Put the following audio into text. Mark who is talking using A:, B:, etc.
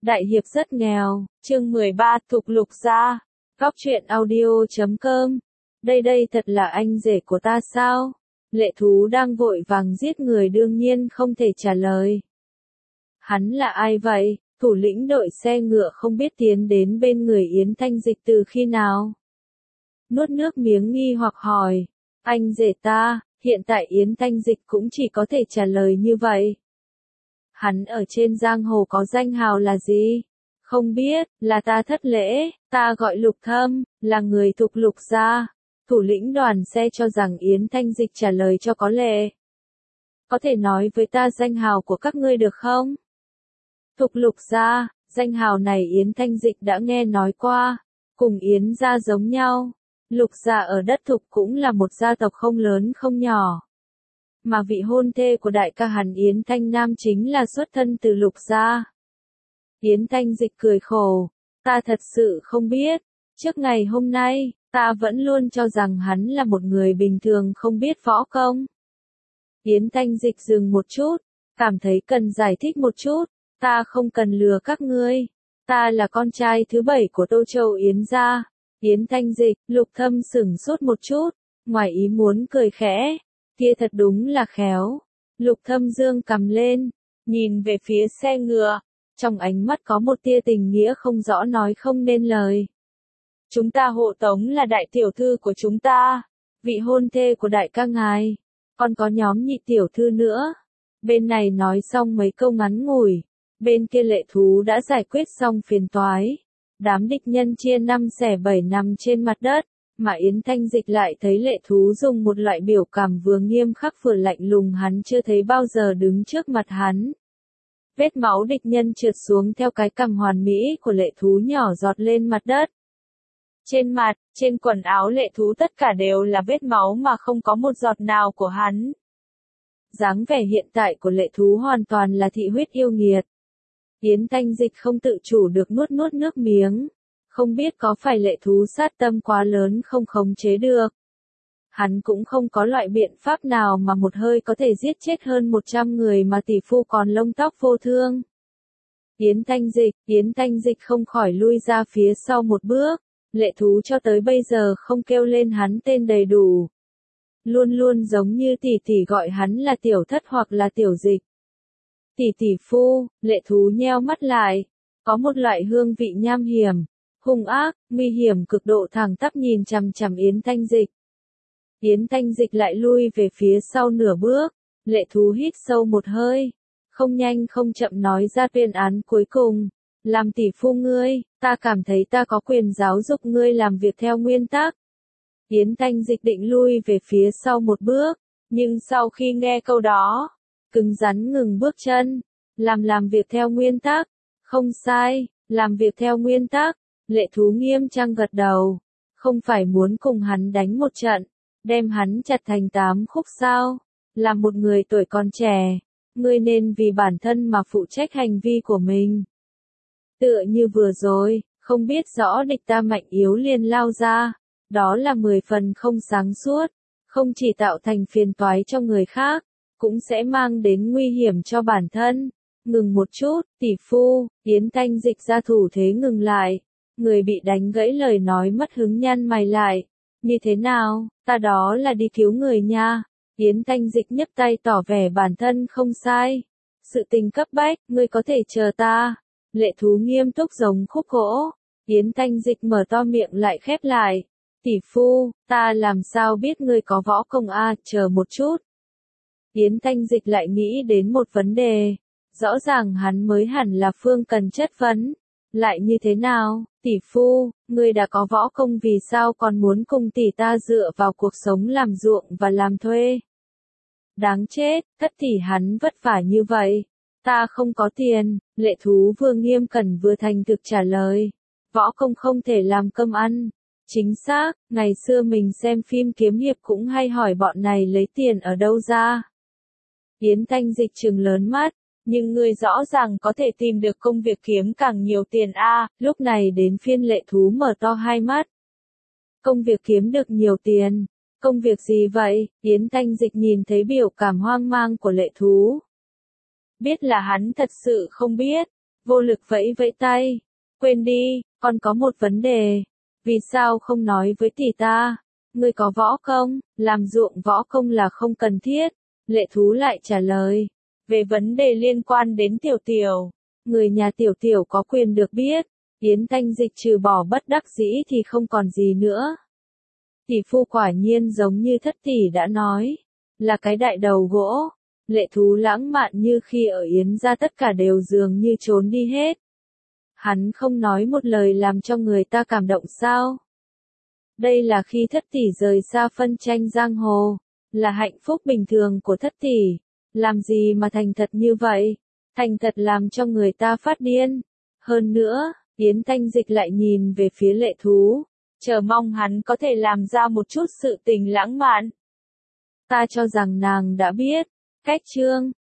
A: Đại hiệp rất nghèo, chương 13, Thục Lục gia. Góc truyện audio.com. Đây thật là anh rể của ta sao? Lệ Thú đang vội vàng giết người đương nhiên không thể trả lời. Hắn là ai vậy? Thủ lĩnh đội xe ngựa không biết tiến đến bên người Yến Thanh Dịch từ khi nào? Nuốt nước miếng nghi hoặc hỏi. Anh rể ta, hiện tại Yến Thanh Dịch cũng chỉ có thể trả lời như vậy. Hắn ở trên giang hồ có danh hào là gì? Không biết, là ta thất lễ, ta gọi Lục Thâm, là người thuộc Lục gia. Thủ lĩnh đoàn xe cho rằng Yến Thanh Dịch trả lời cho có lệ. Có thể nói với ta danh hào của các ngươi được không? Thục Lục gia, danh hào này Yến Thanh Dịch đã nghe nói qua, cùng Yến gia giống nhau. Lục gia ở đất Thục cũng là một gia tộc không lớn không nhỏ. Mà vị hôn thê của đại ca hắn Yến Thanh Nam chính là xuất thân từ Lục gia. Yến Thanh Dịch cười khổ, ta thật sự không biết, trước ngày hôm nay, ta vẫn luôn cho rằng hắn là một người bình thường không biết võ công. Yến Thanh Dịch dừng một chút, cảm thấy cần giải thích một chút, ta không cần lừa các ngươi, ta là con trai thứ 7 của Tô Châu Yến gia. Yến Thanh Dịch, Lục Thâm sửng sốt một chút, ngoài ý muốn cười khẽ, kia thật đúng là khéo. Lục Thâm dương cầm lên, nhìn về phía xe ngựa, trong ánh mắt có một tia tình nghĩa không rõ nói không nên lời. Chúng ta hộ tống là đại tiểu thư của chúng ta, vị hôn thê của đại ca ngài, còn có nhóm nhị tiểu thư nữa. Bên này nói xong mấy câu ngắn ngủi, bên kia Lệ Thú đã giải quyết xong phiền toái. Đám địch nhân chia 5 xẻ 7 nằm trên mặt đất, mà Yến Thanh Dịch lại thấy Lệ Thú dùng một loại biểu cảm vừa nghiêm khắc vừa lạnh lùng hắn chưa thấy bao giờ đứng trước mặt hắn. Vết máu địch nhân trượt xuống theo cái cằm hoàn mỹ của Lệ Thú nhỏ giọt lên mặt đất. Trên mặt, trên quần áo Lệ Thú tất cả đều là vết máu mà không có một giọt nào của hắn. Dáng vẻ hiện tại của Lệ Thú hoàn toàn là thị huyết yêu nghiệt. Yến Thanh Dịch không tự chủ được nuốt nước miếng. Không biết có phải Lệ Thú sát tâm quá lớn không khống chế được. Hắn cũng không có loại biện pháp nào mà một hơi có thể giết chết hơn 100 người mà tỷ phu còn lông tóc vô thương. Yến Thanh Dịch không khỏi lui ra phía sau một bước. Lệ Thú cho tới bây giờ không kêu lên hắn tên đầy đủ. Luôn luôn giống như tỷ gọi hắn là Tiểu Thất hoặc là Tiểu Dịch. Tỷ phu, Lệ Thú nheo mắt lại, có một loại hương vị nham hiểm, hung ác, nguy hiểm cực độ thẳng tắp nhìn chằm chằm Yến Thanh Dịch. Yến Thanh Dịch lại lui về phía sau nửa bước, Lệ Thú hít sâu một hơi, không nhanh không chậm nói ra tuyên án cuối cùng. Làm tỷ phu ngươi, ta cảm thấy ta có quyền giáo dục ngươi làm việc theo nguyên tắc. Yến Thanh Dịch định lui về phía sau một bước, nhưng sau khi nghe câu đó, cứng rắn ngừng bước chân, làm việc theo nguyên tắc, không sai, làm việc theo nguyên tắc. Lệ Thú nghiêm trang gật đầu, không phải muốn cùng hắn đánh một trận, đem hắn chặt thành 8 khúc sao? Là một người tuổi còn trẻ, ngươi nên vì bản thân mà phụ trách hành vi của mình. Tựa như vừa rồi, không biết rõ địch ta mạnh yếu liền lao ra, đó là 10 phần không sáng suốt, không chỉ tạo thành phiền toái cho người khác, cũng sẽ mang đến nguy hiểm cho bản thân. Ngừng một chút, tỷ phu, Yến Thanh Dịch ra thủ thế ngừng lại. Người bị đánh gãy lời nói mất hứng nhăn mày lại. Như thế nào, ta đó là đi cứu người nha. Yến Thanh Dịch nhấc tay tỏ vẻ bản thân không sai. Sự tình cấp bách, ngươi có thể chờ ta. Lệ Thú nghiêm túc giống khúc gỗ. Yến Thanh Dịch mở to miệng lại khép lại. Tỷ phu, ta làm sao biết ngươi có võ công chờ một chút. Yến Thanh Dịch lại nghĩ đến một vấn đề. Rõ ràng hắn mới hẳn là phương cần chất vấn. Lại như thế nào, tỷ phu, ngươi đã có võ công vì sao còn muốn cùng tỷ ta dựa vào cuộc sống làm ruộng và làm thuê? Đáng chết, thất tỷ hắn vất vả như vậy. Ta không có tiền, Lệ Thú vừa nghiêm cẩn vừa thành thực trả lời. Võ công không thể làm cơm ăn. Chính xác, ngày xưa mình xem phim kiếm hiệp cũng hay hỏi bọn này lấy tiền ở đâu ra. Yến Thanh Dịch trừng lớn mắt. Nhưng ngươi rõ ràng có thể tìm được công việc kiếm càng nhiều tiền lúc này đến phiên Lệ Thú mở to hai mắt. Công việc kiếm được nhiều tiền, công việc gì vậy? Yến Thanh Dịch nhìn thấy biểu cảm hoang mang của Lệ Thú. Biết là hắn thật sự không biết, vô lực vẫy vẫy tay. Quên đi, con có một vấn đề. Vì sao không nói với tỷ ta? Ngươi có võ công, làm ruộng võ công là không cần thiết. Lệ Thú lại trả lời. Về vấn đề liên quan đến Tiểu Tiểu, người nhà Tiểu Tiểu có quyền được biết. Yến Thanh Dịch trừ bỏ bất đắc dĩ thì không còn gì nữa. Tỷ phu quả nhiên giống như thất tỷ đã nói, là cái đại đầu gỗ. Lệ Thú lãng mạn như khi ở Yến gia tất cả đều dường như trốn đi hết. Hắn không nói một lời làm cho người ta cảm động sao? Đây là khi thất tỷ rời xa phân tranh giang hồ, là hạnh phúc bình thường của thất tỷ. Làm gì mà thành thật như vậy? Thành thật làm cho người ta phát điên. Hơn nữa, Yến Thanh Dịch lại nhìn về phía Lệ Thú, chờ mong hắn có thể làm ra một chút sự tình lãng mạn. Ta cho rằng nàng đã biết, cách chương